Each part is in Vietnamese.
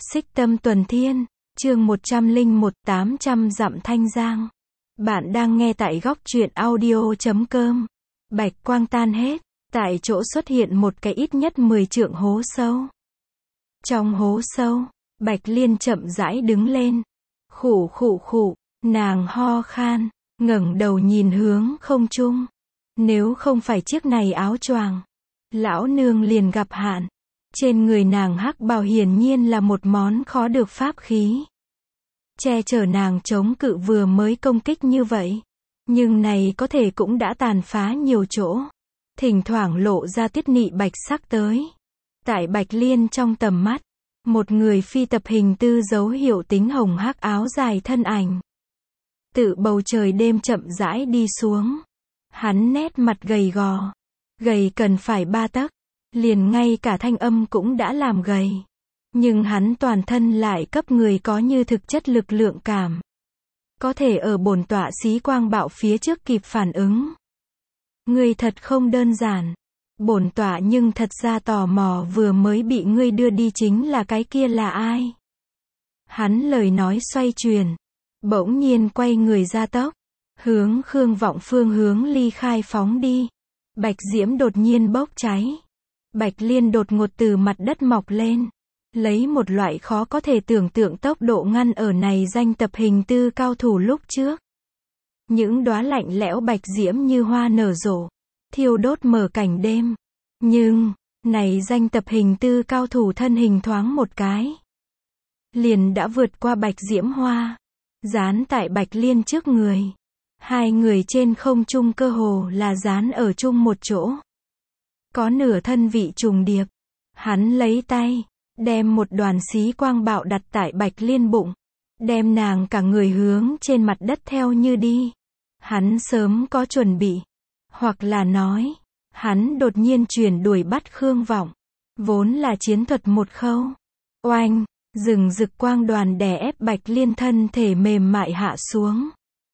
Xích Tâm Tuần Thiên, chương 101, 800 dặm Thanh Giang. Bạn đang nghe tại góc truyện audio.com. Bạch quang tan hết, tại chỗ xuất hiện một cái ít nhất 10 trượng hố sâu. Trong hố sâu, Bạch Liên chậm rãi đứng lên. Khụ khụ khụ, nàng ho khan, ngẩng đầu nhìn hướng không trung. Nếu không phải chiếc này áo choàng, lão nương liền gặp hạn. Trên người nàng hắc bào hiển nhiên là một món khó được pháp khí, che chở nàng chống cự vừa mới công kích như vậy. Nhưng này có thể cũng đã tàn phá nhiều chỗ, thỉnh thoảng lộ ra tiết nị bạch sắc tới. Tại Bạch Liên trong tầm mắt, một người phi tập hình tư dấu hiệu tính hồng hắc áo dài thân ảnh, tự bầu trời đêm chậm rãi đi xuống. Hắn nét mặt gầy gò, gầy cần phải 3 tấc, liền ngay cả thanh âm cũng đã làm gầy. Nhưng hắn toàn thân lại cấp người có như thực chất lực lượng cảm, có thể ở bổn tọa xí quang bạo phía trước kịp phản ứng. Ngươi thật không đơn giản. Bổn tọa nhưng thật ra tò mò vừa mới bị ngươi đưa đi chính là cái kia là ai? Hắn lời nói xoay chuyển, bỗng nhiên quay người ra tốc, hướng Khương Vọng phương hướng ly khai phóng đi. Bạch diễm đột nhiên bốc cháy. Bạch Liên đột ngột từ mặt đất mọc lên, lấy một loại khó có thể tưởng tượng tốc độ ngăn ở này danh tập hình tư cao thủ lúc trước. Những đóa lạnh lẽo bạch diễm như hoa nở rộ, thiêu đốt mở cảnh đêm. Nhưng, này danh tập hình tư cao thủ thân hình thoáng một cái, liền đã vượt qua bạch diễm hoa, dán tại Bạch Liên trước người. Hai người trên không trung cơ hồ là dán ở chung một chỗ, có nửa thân vị trùng điệp. Hắn lấy tay, đem một đoàn xí quang bạo đặt tại Bạch Liên bụng, đem nàng cả người hướng trên mặt đất theo như đi. Hắn sớm có chuẩn bị, hoặc là nói, hắn đột nhiên chuyển đuổi bắt Khương Vọng, vốn là chiến thuật một khâu. Oanh, rừng rực quang đoàn đè ép Bạch Liên thân thể mềm mại hạ xuống,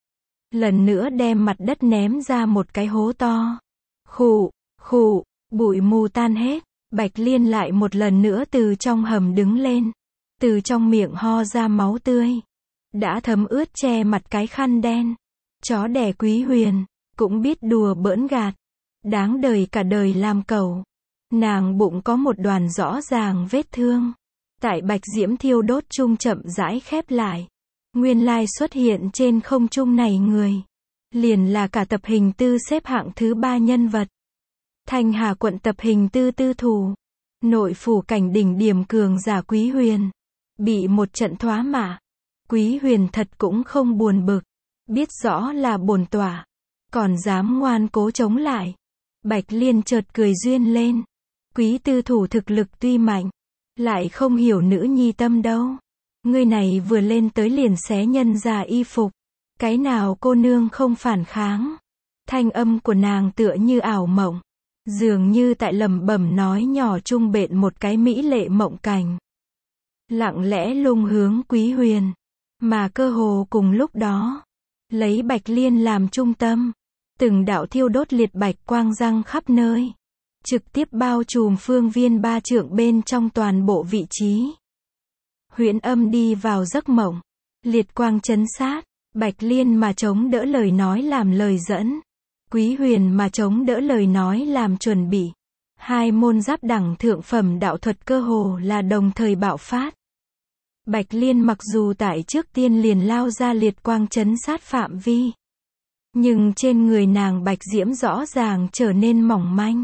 lần nữa đem mặt đất ném ra một cái hố to. Khụ, khụ, bụi mù tan hết, Bạch Liên lại một lần nữa từ trong hầm đứng lên, từ trong miệng ho ra máu tươi, đã thấm ướt che mặt cái khăn đen. Chó đẻ Quý Huyền, cũng biết đùa bỡn gạt, đáng đời cả đời làm cẩu. Nàng bụng có một đoàn rõ ràng vết thương, tại bạch diễm thiêu đốt chung chậm rãi khép lại. Nguyên lai xuất hiện trên không trung này người, liền là cả tập hình tư xếp hạng thứ 3 nhân vật. Thanh Hà quận tập hình tư tư thủ, nội phủ cảnh đỉnh điểm cường giả Quý Huyền, bị một trận thoá mạ. Quý Huyền thật cũng không buồn bực, biết rõ là bổn tọa, còn dám ngoan cố chống lại. Bạch Liên chợt cười duyên lên. Quý tư thủ thực lực tuy mạnh, lại không hiểu nữ nhi tâm đâu. Ngươi này vừa lên tới liền xé nhân ra y phục, cái nào cô nương không phản kháng. Thanh âm của nàng tựa như ảo mộng, dường như tại lẩm bẩm nói nhỏ trung bện một cái mỹ lệ mộng cảnh, lặng lẽ lung hướng Quý Huyền. Mà cơ hồ cùng lúc đó, lấy Bạch Liên làm trung tâm, từng đạo thiêu đốt liệt bạch quang răng khắp nơi, trực tiếp bao trùm phương viên 3 trượng bên trong toàn bộ vị trí. Huyễn Âm đi vào giấc mộng, liệt quang chấn sát, Bạch Liên mà chống đỡ lời nói làm lời dẫn, Quý Huyền mà chống đỡ lời nói làm chuẩn bị. Hai môn giáp đẳng thượng phẩm đạo thuật cơ hồ là đồng thời bạo phát. Bạch Liên mặc dù tại trước tiên liền lao ra liệt quang chấn sát phạm vi, nhưng trên người nàng bạch diễm rõ ràng trở nên mỏng manh.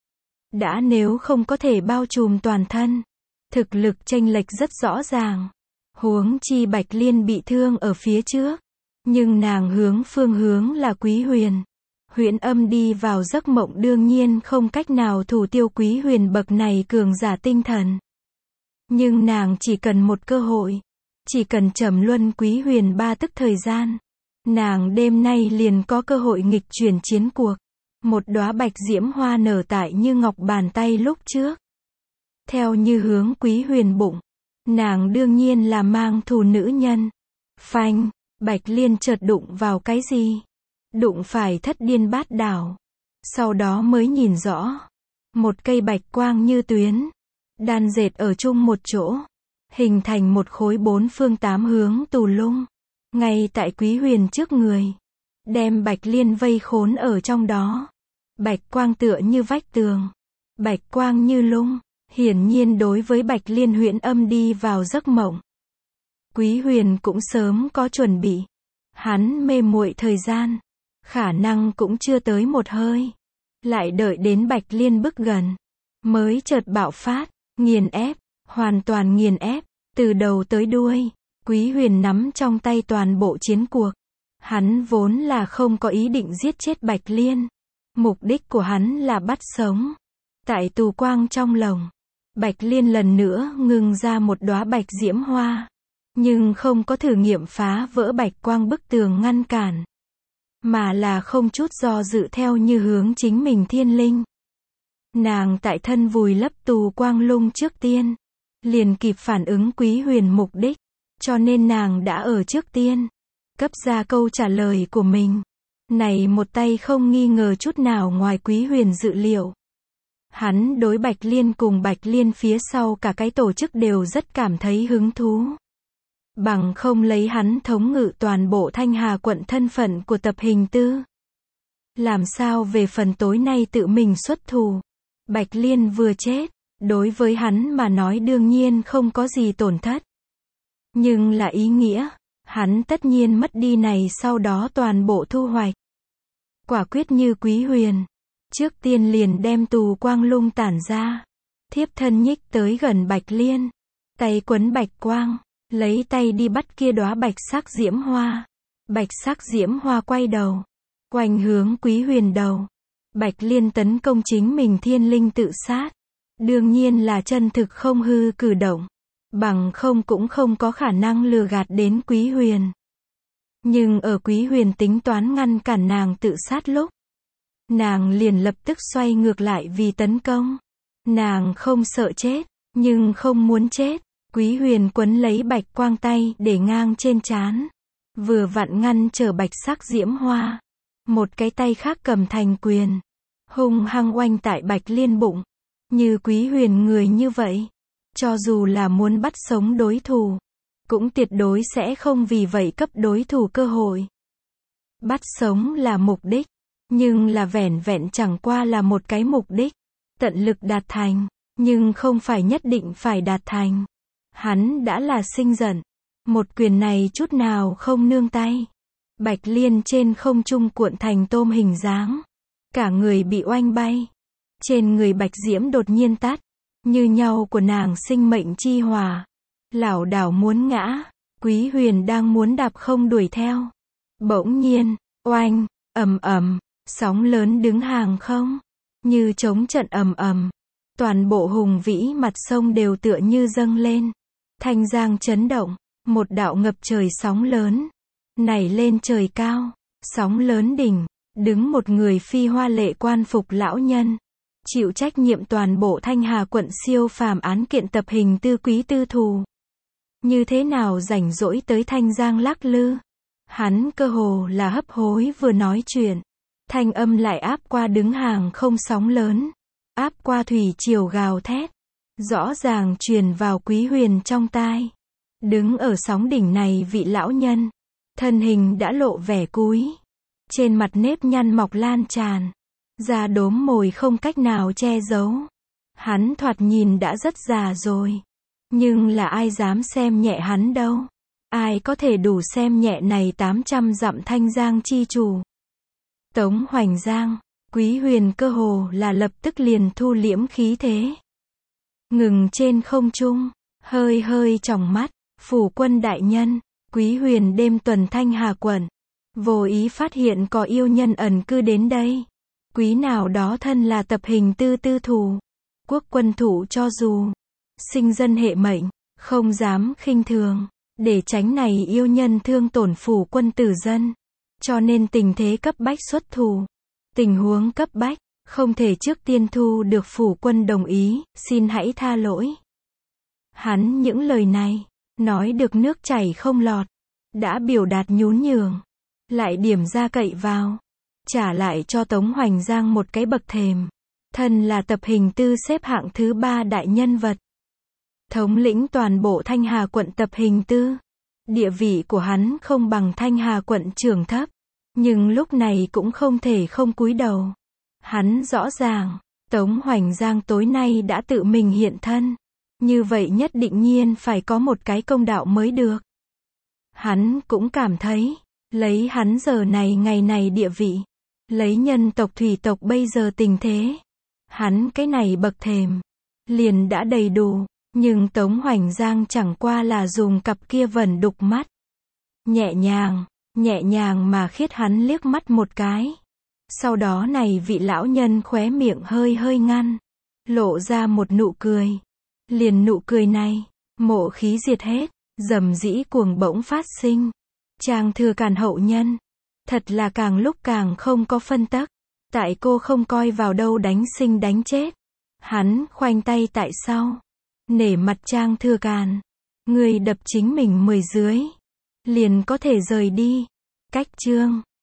Đã nếu không có thể bao trùm toàn thân, thực lực chênh lệch rất rõ ràng. Huống chi Bạch Liên bị thương ở phía trước, nhưng nàng phương hướng là Quý Huyền. Huyễn Âm đi vào giấc mộng đương nhiên không cách nào thủ tiêu Quý Huyền bậc này cường giả tinh thần. Nhưng nàng chỉ cần một cơ hội, chỉ cần trầm luân Quý Huyền 3 tức thời gian, nàng đêm nay liền có cơ hội nghịch chuyển chiến cuộc. Một đóa bạch diễm hoa nở tại như ngọc bàn tay lúc trước, theo như hướng Quý Huyền bụng. Nàng đương nhiên là mang thù nữ nhân. Phanh, Bạch Liên chợt đụng vào cái gì? Đụng phải thất điên bát đảo. Sau đó mới nhìn rõ, một cây bạch quang như tuyến, đan dệt ở chung một chỗ, hình thành một khối 4 phương 8 hướng tù lung, ngay tại Quý Huyền trước người, đem Bạch Liên vây khốn ở trong đó. Bạch quang tựa như vách tường, bạch quang như lung, hiển nhiên đối với Bạch Liên huyễn âm đi vào giấc mộng. Quý Huyền cũng sớm có chuẩn bị, hắn mê muội thời gian, khả năng cũng chưa tới một hơi, lại đợi đến Bạch Liên bước gần, mới chợt bạo phát, nghiền ép, hoàn toàn nghiền ép, từ đầu tới đuôi. Quý Huyền nắm trong tay toàn bộ chiến cuộc. Hắn vốn là không có ý định giết chết Bạch Liên. Mục đích của hắn là bắt sống. Tại tù quang trong lồng, Bạch Liên lần nữa ngưng ra một đóa bạch diễm hoa, nhưng không có thử nghiệm phá vỡ bạch quang bức tường ngăn cản, mà là không chút do dự theo như hướng chính mình thiên linh. Nàng tại thân vùi lấp tù quang lung trước tiên, liền kịp phản ứng Quý Huyền mục đích, cho nên nàng đã ở trước tiên cấp ra câu trả lời của mình. Này một tay không nghi ngờ chút nào ngoài Quý Huyền dự liệu. Hắn đối Bạch Liên cùng Bạch Liên phía sau cả cái tổ chức đều rất cảm thấy hứng thú. Bằng không lấy hắn thống ngự toàn bộ Thanh Hà quận thân phận của Tập Hình Tư, làm sao về phần tối nay tự mình xuất thủ. Bạch Liên vừa chết, đối với hắn mà nói đương nhiên không có gì tổn thất. Nhưng là ý nghĩa, hắn tất nhiên mất đi này sau đó toàn bộ thu hoạch. Quả quyết như Quý Huyền, trước tiên liền đem tù quang lung tản ra, thiếp thân nhích tới gần Bạch Liên, tay quấn bạch quang, lấy tay đi bắt kia đóa bạch sắc diễm hoa. Bạch sắc diễm hoa quay đầu, quanh hướng Quý Huyền đầu. Bạch Liên tấn công chính mình thiên linh tự sát, đương nhiên là chân thực không hư cử động, bằng không cũng không có khả năng lừa gạt đến Quý Huyền. Nhưng ở Quý Huyền tính toán ngăn cản nàng tự sát lúc, nàng liền lập tức xoay ngược lại vì tấn công. Nàng không sợ chết, nhưng không muốn chết. Quý Huyền quấn lấy bạch quang tay để ngang trên trán, vừa vặn ngăn trở bạch sắc diễm hoa. Một cái tay khác cầm thành quyền, hung hăng oanh tại Bạch Liên bụng. Như Quý Huyền người như vậy, cho dù là muốn bắt sống đối thủ, cũng tuyệt đối sẽ không vì vậy cấp đối thủ cơ hội. Bắt sống là mục đích, nhưng là vẻn vẹn chẳng qua là một cái mục đích. Tận lực đạt thành, nhưng không phải nhất định phải đạt thành. Hắn đã là sinh giận, một quyền này chút nào không nương tay. Bạch Liên trên không trung cuộn thành tôm hình dáng, cả người bị oanh bay. Trên người bạch diễm đột nhiên tắt, như nhau của nàng sinh mệnh chi hỏa, lảo đảo muốn ngã. Quý Huyền đang muốn đạp không đuổi theo, bỗng nhiên, oanh, ầm ầm, sóng lớn đứng hàng không, như chống trận ầm ầm. Toàn bộ hùng vĩ mặt sông đều tựa như dâng lên. Thanh Giang chấn động, một đạo ngập trời sóng lớn nảy lên trời cao. Sóng lớn đỉnh, đứng một người phi hoa lệ quan phục lão nhân, chịu trách nhiệm toàn bộ Thanh Hà quận siêu phàm án kiện Tập Hình Tư quý tư thù. Như thế nào rảnh rỗi tới Thanh Giang lắc lư. Hắn cơ hồ là hấp hối vừa nói chuyện, thanh âm lại áp qua đứng hàng không sóng lớn, áp qua thủy triều gào thét, rõ ràng truyền vào Quý Huyền trong tai. Đứng ở sóng đỉnh này vị lão nhân, thân hình đã lộ vẻ cúi, trên mặt nếp nhăn mọc lan tràn, da đốm mồi không cách nào che giấu. Hắn thoạt nhìn đã rất già rồi, nhưng là ai dám xem nhẹ hắn đâu. Ai có thể đủ xem nhẹ này 800 dặm Thanh Giang chi chủ. Tống Hoành Giang, Quý Huyền cơ hồ là lập tức liền thu liễm khí thế, ngừng trên không trung, hơi hơi tròng mắt. Phủ quân đại nhân, Quý Huyền đêm tuần Thanh Hà quận, vô ý phát hiện có yêu nhân ẩn cư đến đây. Quý nào đó thân là Tập Hình Tư tư thủ, quốc quân thủ cho dù sinh dân hệ mệnh, không dám khinh thường, để tránh này yêu nhân thương tổn phủ quân tử dân. Cho nên tình thế cấp bách xuất thủ. Tình huống cấp bách, không thể trước tiên thu được phủ quân đồng ý, xin hãy tha lỗi. Hắn những lời này, nói được nước chảy không lọt, đã biểu đạt nhún nhường, lại điểm ra cậy vào, trả lại cho Tống Hoành Giang một cái bậc thềm. Thân là Tập Hình Tư xếp hạng thứ 3 đại nhân vật, thống lĩnh toàn bộ Thanh Hà quận tập hình tư. Địa vị của hắn không bằng Thanh Hà quận trưởng thấp, nhưng lúc này cũng không thể không cúi đầu. Hắn rõ ràng, Tống Hoành Giang tối nay đã tự mình hiện thân, như vậy nhất định nhiên phải có một cái công đạo mới được. Hắn cũng cảm thấy, lấy hắn giờ này ngày này địa vị, lấy nhân tộc thủy tộc bây giờ tình thế, hắn cái này bậc thềm, liền đã đầy đủ, nhưng Tống Hoành Giang chẳng qua là dùng cặp kia vẩn đục mắt. Nhẹ nhàng mà khiết hắn liếc mắt một cái. Sau đó này vị lão nhân khóe miệng hơi hơi ngăn, lộ ra một nụ cười. Liền nụ cười này, mộ khí diệt hết, dầm dĩ cuồng bỗng phát sinh. Trang Thừa Càn hậu nhân, thật là càng lúc càng không có phân tắc. Tại cô không coi vào đâu đánh sinh đánh chết. Hắn khoanh tay tại sau, nể mặt Trang Thừa Càn, người đập chính mình 10 dưới, liền có thể rời đi. Cách chương